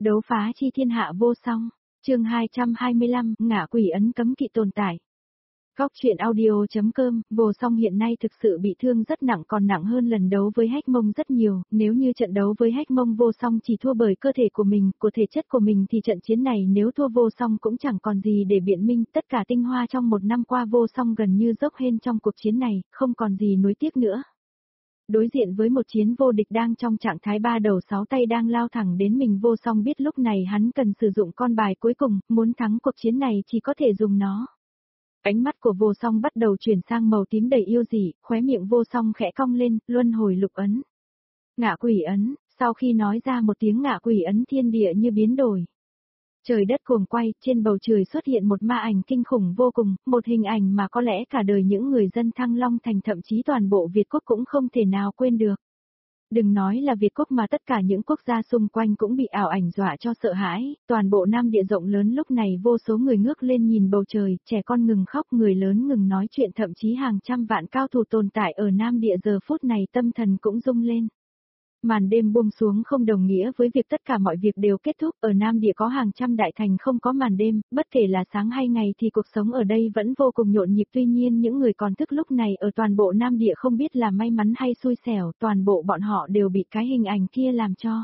Đấu phá chi thiên hạ vô song, chương 225, ngạ quỷ ấn cấm kỵ tồn tại. Góc truyện audio.com, Vô Song hiện nay thực sự bị thương rất nặng, còn nặng hơn lần đấu với Hách Mông rất nhiều. Nếu như trận đấu với Hách Mông Vô Song chỉ thua bởi cơ thể của mình, của thể chất của mình, thì trận chiến này nếu thua Vô Song cũng chẳng còn gì để biện minh. Tất cả tinh hoa trong một năm qua Vô Song gần như dốc hên trong cuộc chiến này, không còn gì nuối tiếc nữa. Đối diện với một chiến vô địch đang trong trạng thái ba đầu sáu tay đang lao thẳng đến mình, Vô Song biết lúc này hắn cần sử dụng con bài cuối cùng, muốn thắng cuộc chiến này chỉ có thể dùng nó. Ánh mắt của Vô Song bắt đầu chuyển sang màu tím đầy yêu dị, khóe miệng Vô Song khẽ cong lên, luân hồi lục ấn. Ngạ quỷ ấn, sau khi nói ra một tiếng ngạ quỷ ấn, thiên địa như biến đổi. Trời đất cuồng quay, trên bầu trời xuất hiện một ma ảnh kinh khủng vô cùng, một hình ảnh mà có lẽ cả đời những người dân Thăng Long Thành, thậm chí toàn bộ Việt Quốc cũng không thể nào quên được. Đừng nói là Việt Quốc mà tất cả những quốc gia xung quanh cũng bị ảo ảnh dọa cho sợ hãi, toàn bộ Nam Địa rộng lớn lúc này vô số người ngước lên nhìn bầu trời, trẻ con ngừng khóc, người lớn ngừng nói chuyện, thậm chí hàng trăm vạn cao thủ tồn tại ở Nam Địa giờ phút này tâm thần cũng rung lên. Màn đêm buông xuống không đồng nghĩa với việc tất cả mọi việc đều kết thúc, ở Nam Địa có hàng trăm đại thành không có màn đêm, bất kể là sáng hay ngày thì cuộc sống ở đây vẫn vô cùng nhộn nhịp, tuy nhiên những người còn thức lúc này ở toàn bộ Nam Địa không biết là may mắn hay xui xẻo, toàn bộ bọn họ đều bị cái hình ảnh kia làm cho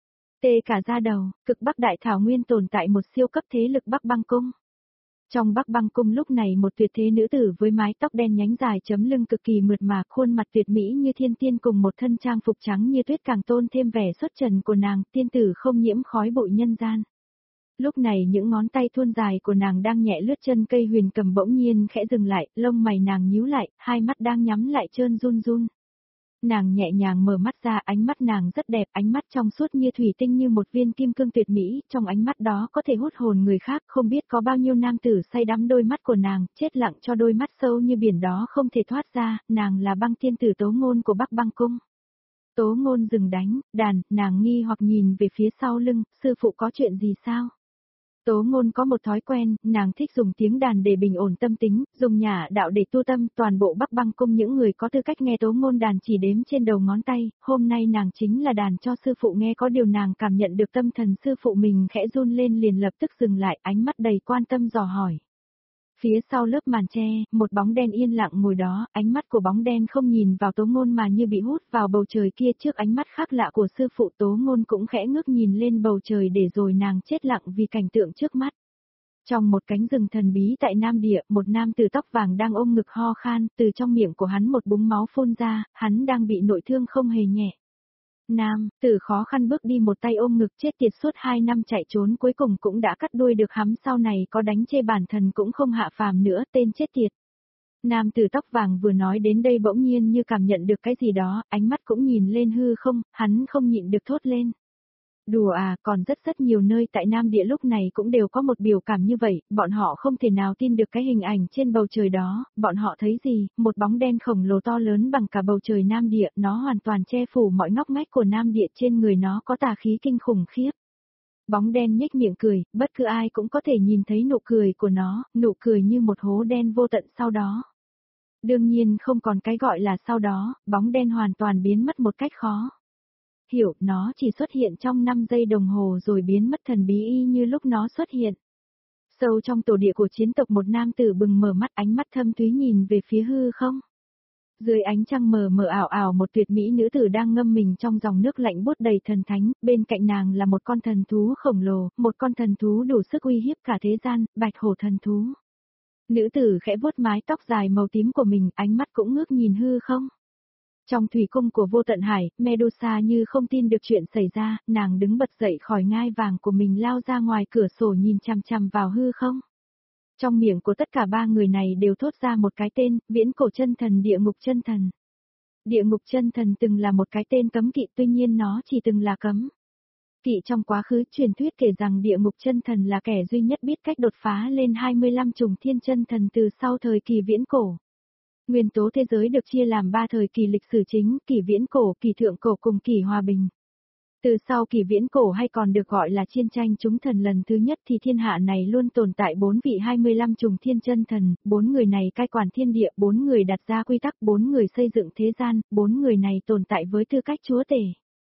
tê cả da đầu. Cực Bắc Đại Thảo Nguyên tồn tại một siêu cấp thế lực Bắc Băng Cung. Trong Bắc Băng Cung lúc này một tuyệt thế nữ tử với mái tóc đen nhánh dài chấm lưng cực kỳ mượt mà, khuôn mặt tuyệt mỹ như thiên tiên cùng một thân trang phục trắng như tuyết càng tôn thêm vẻ xuất trần của nàng, tiên tử không nhiễm khói bụi nhân gian. Lúc này những ngón tay thon dài của nàng đang nhẹ lướt chân cây huyền cầm, bỗng nhiên khẽ dừng lại, lông mày nàng nhíu lại, hai mắt đang nhắm lại trơn run run. Nàng nhẹ nhàng mở mắt ra, ánh mắt nàng rất đẹp, ánh mắt trong suốt như thủy tinh như một viên kim cương tuyệt mỹ, trong ánh mắt đó có thể hút hồn người khác, không biết có bao nhiêu nam tử say đắm đôi mắt của nàng, chết lặng cho đôi mắt sâu như biển đó không thể thoát ra, nàng là Băng tiên tử Tố Ngôn của Bắc Băng Cung. Tố Ngôn dừng đánh đàn, nàng nghi hoặc nhìn về phía sau lưng, sư phụ có chuyện gì sao? Tố Ngôn có một thói quen, nàng thích dùng tiếng đàn để bình ổn tâm tính, dùng nhã đạo để tu tâm, toàn bộ Bắc Băng Cung những người có tư cách nghe Tố Ngôn đàn chỉ đếm trên đầu ngón tay, hôm nay nàng chính là đàn cho sư phụ nghe, có điều nàng cảm nhận được tâm thần sư phụ mình khẽ run lên, liền lập tức dừng lại, ánh mắt đầy quan tâm dò hỏi. Phía sau lớp màn tre, một bóng đen yên lặng ngồi đó, ánh mắt của bóng đen không nhìn vào Tố Ngôn mà như bị hút vào bầu trời kia, trước ánh mắt khác lạ của sư phụ. Tố Ngôn cũng khẽ ngước nhìn lên bầu trời để rồi nàng chết lặng vì cảnh tượng trước mắt. Trong một cánh rừng thần bí tại Nam Địa, một nam tử tóc vàng đang ôm ngực ho khan, từ trong miệng của hắn một búng máu phun ra, hắn đang bị nội thương không hề nhẹ. Nam tử khó khăn bước đi, một tay ôm ngực, chết tiệt, suốt 2 năm chạy trốn cuối cùng cũng đã cắt đuôi được hắn, sau này có đánh chê bản thân cũng không hạ phàm nữa, tên chết tiệt. Nam tử tóc vàng vừa nói đến đây bỗng nhiên như cảm nhận được cái gì đó, ánh mắt cũng nhìn lên hư không, hắn không nhịn được thốt lên. Đùa à, còn rất nhiều nơi tại Nam Địa lúc này cũng đều có một biểu cảm như vậy, bọn họ không thể nào tin được cái hình ảnh trên bầu trời đó, bọn họ thấy gì, một bóng đen khổng lồ to lớn bằng cả bầu trời Nam Địa, nó hoàn toàn che phủ mọi ngóc ngách của Nam Địa, trên người nó có tà khí kinh khủng khiếp. Bóng đen nhếch miệng cười, bất cứ ai cũng có thể nhìn thấy nụ cười của nó, nụ cười như một hố đen vô tận sau đó. Đương nhiên không còn cái gọi là sau đó, bóng đen hoàn toàn biến mất một cách khó hiểu, nó chỉ xuất hiện trong 5 giây đồng hồ rồi biến mất thần bí y như lúc nó xuất hiện. Sâu trong tổ địa của chiến tộc, một nam tử bừng mở mắt, ánh mắt thâm thúy nhìn về phía hư không. Dưới ánh trăng mờ mờ ảo ảo, một tuyệt mỹ nữ tử đang ngâm mình trong dòng nước lạnh buốt đầy thần thánh, bên cạnh nàng là một con thần thú khổng lồ, một con thần thú đủ sức uy hiếp cả thế gian, Bạch Hổ thần thú. Nữ tử khẽ vuốt mái tóc dài màu tím của mình, ánh mắt cũng ngước nhìn hư không. Trong thủy cung của Vô Tận Hải, Medusa như không tin được chuyện xảy ra, nàng đứng bật dậy khỏi ngai vàng của mình, lao ra ngoài cửa sổ nhìn chằm chằm vào hư không. Trong miệng của tất cả 3 người này đều thốt ra một cái tên, Viễn Cổ Chân Thần, Địa Ngục Chân Thần. Địa Ngục Chân Thần từng là một cái tên cấm kỵ, tuy nhiên nó chỉ từng là cấm kỵ trong quá khứ. Truyền thuyết kể rằng Địa Ngục Chân Thần là kẻ duy nhất biết cách đột phá lên 25 trùng thiên chân thần từ sau thời kỳ viễn cổ. Nguyên tố thế giới được chia làm 3 thời kỳ lịch sử chính, kỷ viễn cổ, kỷ thượng cổ cùng kỷ hòa bình. Từ sau kỷ viễn cổ hay còn được gọi là chiến tranh chúng thần lần thứ nhất thì thiên hạ này luôn tồn tại 4 vị 25 trùng thiên chân thần, 4 người này cai quản thiên địa, 4 người đặt ra quy tắc, 4 người xây dựng thế gian, 4 người này tồn tại với tư cách chúa tể.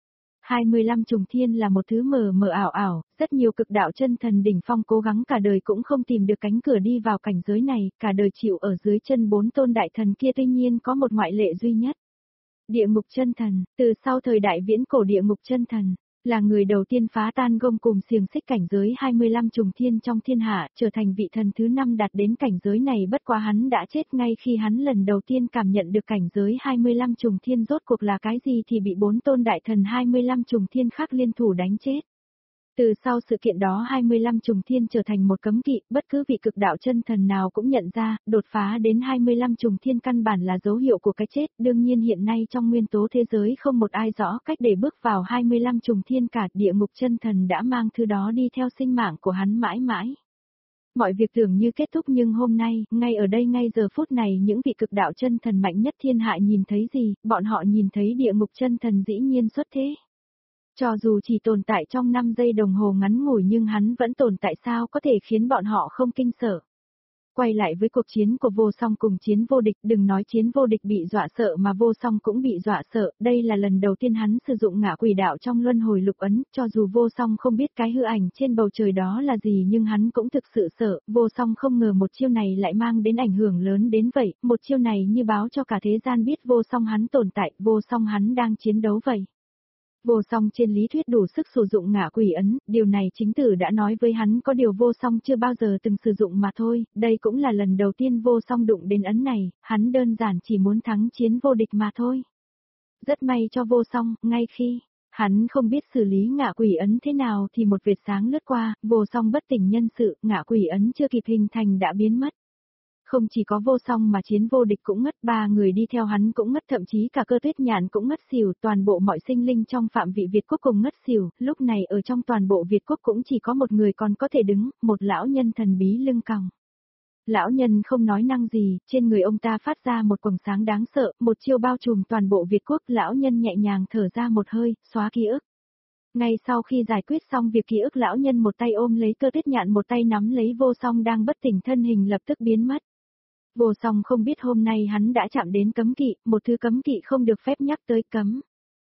25 trùng thiên là một thứ mờ mờ ảo ảo, rất nhiều cực đạo chân thần đỉnh phong cố gắng cả đời cũng không tìm được cánh cửa đi vào cảnh giới này, cả đời chịu ở dưới chân 4 tôn đại thần kia, tuy nhiên có một ngoại lệ duy nhất. Địa ngục chân thần, từ sau thời đại viễn cổ địa ngục chân thần, là người đầu tiên phá tan gông cùm xiềng xích cảnh giới 25 trùng thiên trong thiên hạ, trở thành vị thần thứ 5 đạt đến cảnh giới này, bất quá hắn đã chết ngay khi hắn lần đầu tiên cảm nhận được cảnh giới 25 trùng thiên rốt cuộc là cái gì thì bị 4 tôn đại thần 25 trùng thiên khác liên thủ đánh chết. Từ sau sự kiện đó 25 trùng thiên trở thành một cấm kỵ, bất cứ vị cực đạo chân thần nào cũng nhận ra, đột phá đến 25 trùng thiên căn bản là dấu hiệu của cái chết, đương nhiên hiện nay trong nguyên tố thế giới không một ai rõ cách để bước vào 25 trùng thiên cả, địa ngục chân thần đã mang thứ đó đi theo sinh mạng của hắn mãi mãi. Mọi việc tưởng như kết thúc nhưng hôm nay, ngay ở đây ngay giờ phút này những vị cực đạo chân thần mạnh nhất thiên hạ nhìn thấy gì, bọn họ nhìn thấy địa ngục chân thần dĩ nhiên xuất thế. Cho dù chỉ tồn tại trong 5 giây đồng hồ ngắn ngủi nhưng hắn vẫn tồn tại, sao có thể khiến bọn họ không kinh sợ. Quay lại với cuộc chiến của vô song cùng chiến vô địch, đừng nói chiến vô địch bị dọa sợ mà vô song cũng bị dọa sợ, đây là lần đầu tiên hắn sử dụng ngạ quỷ đạo trong luân hồi lục ấn, cho dù vô song không biết cái hư ảnh trên bầu trời đó là gì nhưng hắn cũng thực sự sợ, vô song không ngờ một chiêu này lại mang đến ảnh hưởng lớn đến vậy, một chiêu này như báo cho cả thế gian biết vô song hắn tồn tại, vô song hắn đang chiến đấu vậy. Vô song trên lý thuyết đủ sức sử dụng ngạ quỷ ấn, điều này chính tử đã nói với hắn, có điều vô song chưa bao giờ từng sử dụng mà thôi, đây cũng là lần đầu tiên vô song đụng đến ấn này, hắn đơn giản chỉ muốn thắng chiến vô địch mà thôi. Rất may cho vô song, ngay khi hắn không biết xử lý ngạ quỷ ấn thế nào thì một vệt sáng lướt qua, vô song bất tỉnh nhân sự, ngạ quỷ ấn chưa kịp hình thành đã biến mất. Không chỉ có vô song mà chiến vô địch cũng ngất, 3 người đi theo hắn cũng ngất, thậm chí cả Cơ Tuyết Nhạn cũng ngất xỉu, toàn bộ mọi sinh linh trong phạm vị Việt quốc cùng ngất xỉu, lúc này ở trong toàn bộ Việt quốc cũng chỉ có một người còn có thể đứng, một lão nhân thần bí lưng còng. Lão nhân không nói năng gì, trên người ông ta phát ra một quầng sáng đáng sợ, một chiêu bao trùm toàn bộ Việt quốc, lão nhân nhẹ nhàng thở ra một hơi, xóa ký ức. Ngay sau khi giải quyết xong việc ký ức, lão nhân một tay ôm lấy Cơ Tuyết Nhạn, một tay nắm lấy vô song đang bất tỉnh, thân hình lập tức biến mất. Vô song không biết hôm nay hắn đã chạm đến cấm kỵ, một thứ cấm kỵ không được phép nhắc tới, cấm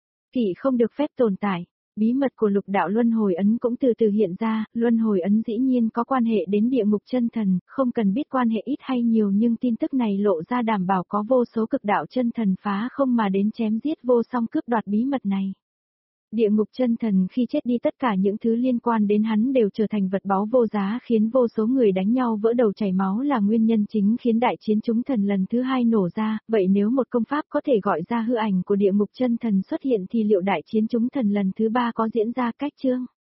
kỵ không được phép tồn tại. Bí mật của lục đạo luân hồi ấn cũng từ từ hiện ra, luân hồi ấn dĩ nhiên có quan hệ đến địa ngục chân thần, không cần biết quan hệ ít hay nhiều nhưng tin tức này lộ ra đảm bảo có vô số cực đạo chân thần phá không mà đến chém giết vô song cướp đoạt bí mật này. Địa ngục chân thần khi chết đi tất cả những thứ liên quan đến hắn đều trở thành vật báu vô giá, khiến vô số người đánh nhau vỡ đầu chảy máu là nguyên nhân chính khiến đại chiến chúng thần lần thứ 2 nổ ra, vậy nếu một công pháp có thể gọi ra hư ảnh của địa ngục chân thần xuất hiện thì liệu đại chiến chúng thần lần thứ 3 có diễn ra cách chương?